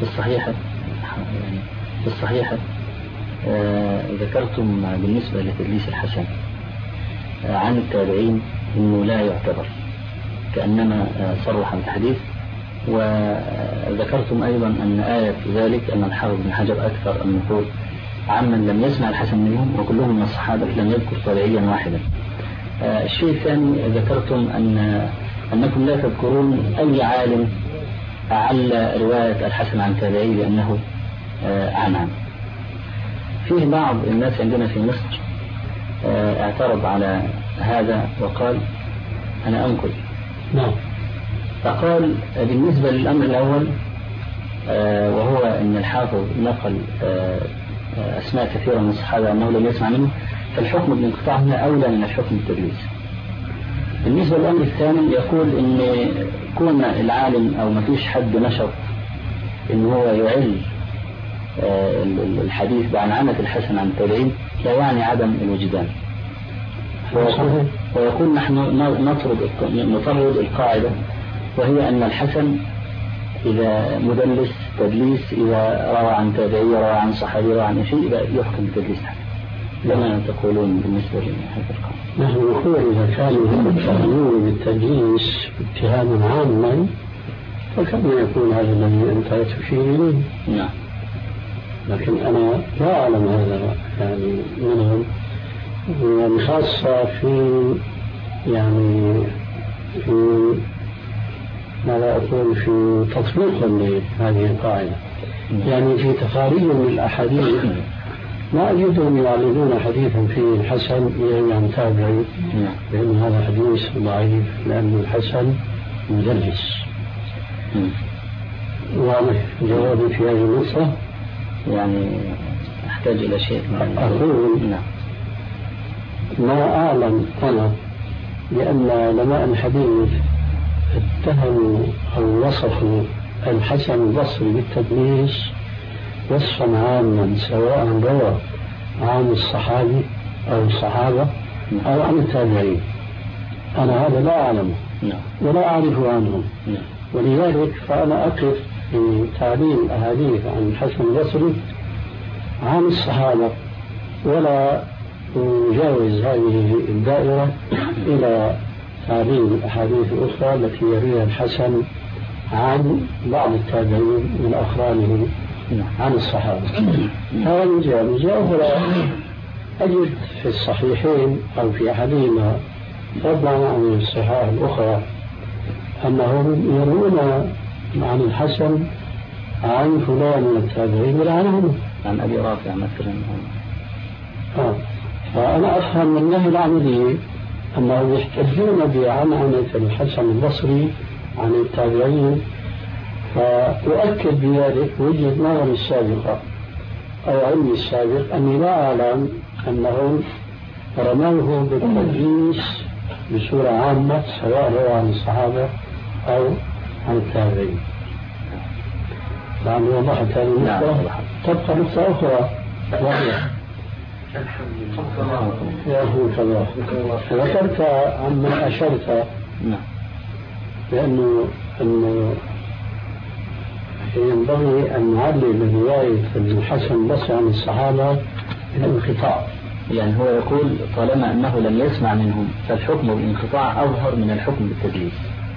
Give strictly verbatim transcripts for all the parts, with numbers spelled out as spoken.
في الصحيح في الصحيح آه ذكرتم بالنسبة لتدليس الحسن آه عن التابعين أنه لا يعتبر كأنما آه صرح الحديث. وذكرتم أيضا أن آية ذلك أن الحافظ بن حجر أكثر النقول عمن لم يسمع الحسن منهم وكلهم من الصحابة لم يذكر تابعيا واحدا. آه الشيء الثاني ذكرتم أن أنكم لا تذكرون أي عالم أعل رواية الحسن عن تابعي لأنه آه عن عن فيه بعض الناس عندنا في مصر آه اعترض على هذا وقال أنا أنقل. نعم. فقال بالنسبة للأمر الأول آه وهو أن الحافظ نقل آه أسماء كثيرة من الصحابة أنه لم يسمع منه فالحكم بالانقطاع هنا أولى من الحكم بالتدليس. بالنسبة للأمر الثاني يقول أن كون العالم أو ما فيش حد نشط أن هو يعل آه الحديث بعنعنة الحسن عن التابعين لا يعني عدم الوجدان. ويقول, ويقول نحن نطرد نطرد القاعدة وهي أن الحسن إذا مدلس تدليس إذا روى عن تابعي روى عن صحابي روى عن شيء يحكم بتدليس الحسن. لما تقولون بالنسبة لهذا القول؟ نحن نقول إذا كانوا يتهمون بالتدليس اتهاما عاما فكما يكون هذا الذي أنت تشير إليه. نعم. لكن أنا لا أعلم هذا يعني منهم وخاصة في يعني في ماذا أقول في تطبيق لهذه القاعدة. يعني في تخاريج الأحاديث ما أجدهم يعلنون حديثا فيه الحسن يروي عن تابعي لأن هذا حديث ضعيف لأن الحسن مدلس. واضح جوابي في هذه النقطة؟ يعني أحتاج إلى شيء. أقول ما أعلم أنا لأن علماء الحديث اتهموا أو وصفوا الحسن البصري بالتدليس وصفا عاما سواء روى عن الصحابي أو الصحابة أو عن التابعين. أنا هذا لا أعلمه ولا أعرف عنهم ولذلك فأنا أقف في تعليل أحاديث عن الحسن البصري عن الصحابة ولا أجاوز هذه الدائرة إلى تعليل الأحاديث الأخرى التي يرويها الحسن عن بعض التابعين من أقرانه عن الصحابة. هذا من جهة. من جهة أخرى أجد في الصحيحين أو في أحدهما فضلا عن الصحاح الأخرى أنهم يروون عن الحسن عن فلان من التابعين ولا عنهم عن أبي رافع مثلا. آه. فأنا أفهم من النهي العملي أنهم يحتجون بعنعنة الحسن البصري عن التابعين. فأؤكد بذلك وجهة نظري السابقة أو علمي السابق أني لا أعلم أنهم رموه بالتدليس بصورة عامة سواء هو عن الصحابة أو عن التابعين. لأن وضحت هذه النقطة. تبقى نقطة أخرى وهي يرحمك الله ذكرت عما أشرت بأنه أنه ينبغي أن نعلل رواية الحسن البصري عن الصحابة بالانقطاع. يعني هو يقول طالما أنه لم يسمع منهم فالحكم بالانقطاع أظهر من الحكم بالتدليس.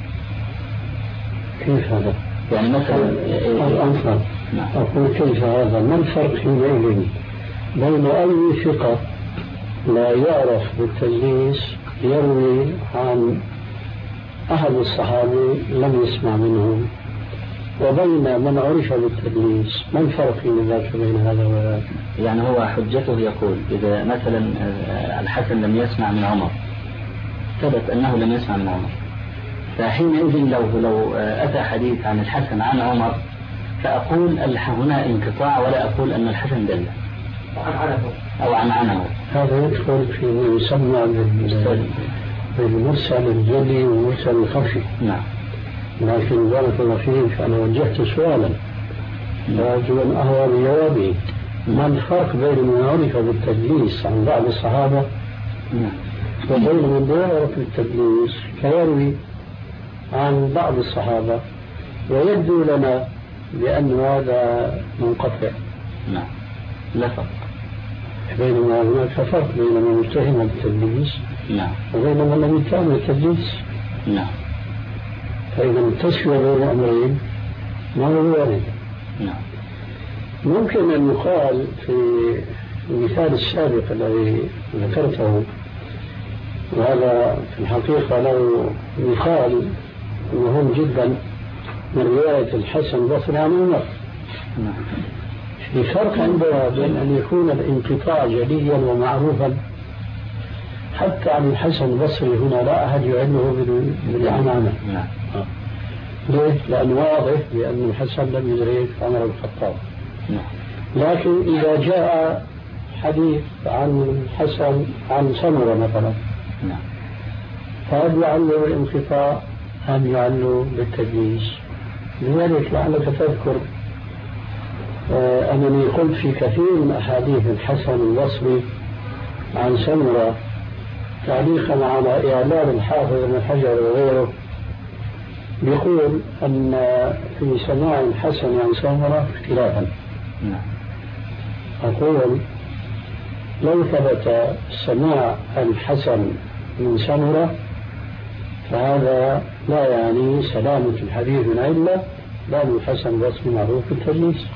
كيف هذا؟ يعني مثلا الأنصر أقول كيف هذا؟ ما الفرق حينئذ بين أي ثقة لا يعرف بالتدليس يروي عن أحد الصحابة لم يسمع منهم وبين من عرف بالتدليس؟ ما الفرق بين ذلك بين هذا وذاك؟ يعني هو حجته يقول إذا مثلا الحسن لم يسمع من عمر ثبت أنه لم يسمع من عمر فحينئذ لو لو أتى حديث عن الحسن عن عمر فأقول هنا انقطاع ولا أقول أن الحسن دل أو عن عنه. هذا يدخل في ما يسمى بالمرسل الجلي والمرسل الخفي. نعم. لكن بارك الله فيك فأنا وجهت سؤالا أرجو أن أهوى بجوابي. ما الفرق بين من عرف بالتدليس عن بعض الصحابة وبين من لا يعرف بالتدليس فيروي عن بعض الصحابة ويبدو لنا بأن هذا منقطع. نعم. لا فرق. بينما هناك فرق بين من اتهم بالتدليس نعم وبين من لم يتهم بالتدليس. نعم. فإذا التسوية بين الأمرين ما هو وارد. نعم. ممكن أن يقال في المثال السابق الذي ذكرته، وهذا في الحقيقة له مثال مهم جدا من رواية الحسن البصري عن عمر. في فرق عندنا بين أن يكون الانقطاع جليا ومعروفا حتى عن الحسن البصري هنا لا أحد يعلمه بالعنانة. ليه؟ لأنه واضح بأن الحسن لم يدرك عمر الخطاب. لكن إذا جاء حديث عن الحسن عن سمرة مثلا فهل يعلو بالانقطاع أم يعلو بالتدليس؟ لذلك لعلك تذكر آه أنني قلت في كثير من أحاديث الحسن البصري عن سمرة تعليقا على إعلان الحافظ ابن حجر وغيره يقول أن في سماع الحسن عن سمرة اختلافا. أقول لو ثبت سماع الحسن من سمرة فهذا لا يعني سلامة الحديث من علة، لأن الحسن البصري معروف بالتدليس.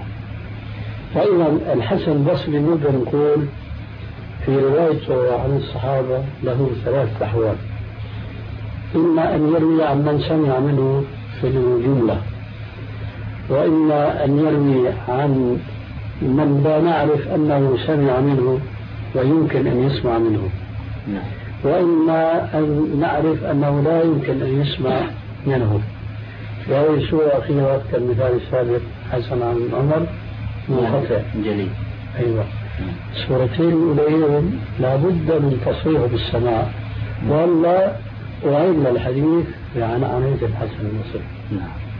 فإذا الحسن البصري نقدر نقول في روايته عن الصحابة له ثلاث أحوال: إما أن يروي عن من سمع منه في الجملة، وإما أن يروي عن من لا نعرف أنه سمع منه ويمكن أن يسمع منه، وإما أن نعرف أنه لا يمكن أن يسمع منه. في هذه الصورة أخيرا كالمثال السابق حسن عن عمر منقطع جليل. أيوة. الصورتين الأولين لابد من تصريح بالسماع ولا وعلم الحديث عن عناية الحسن البصري.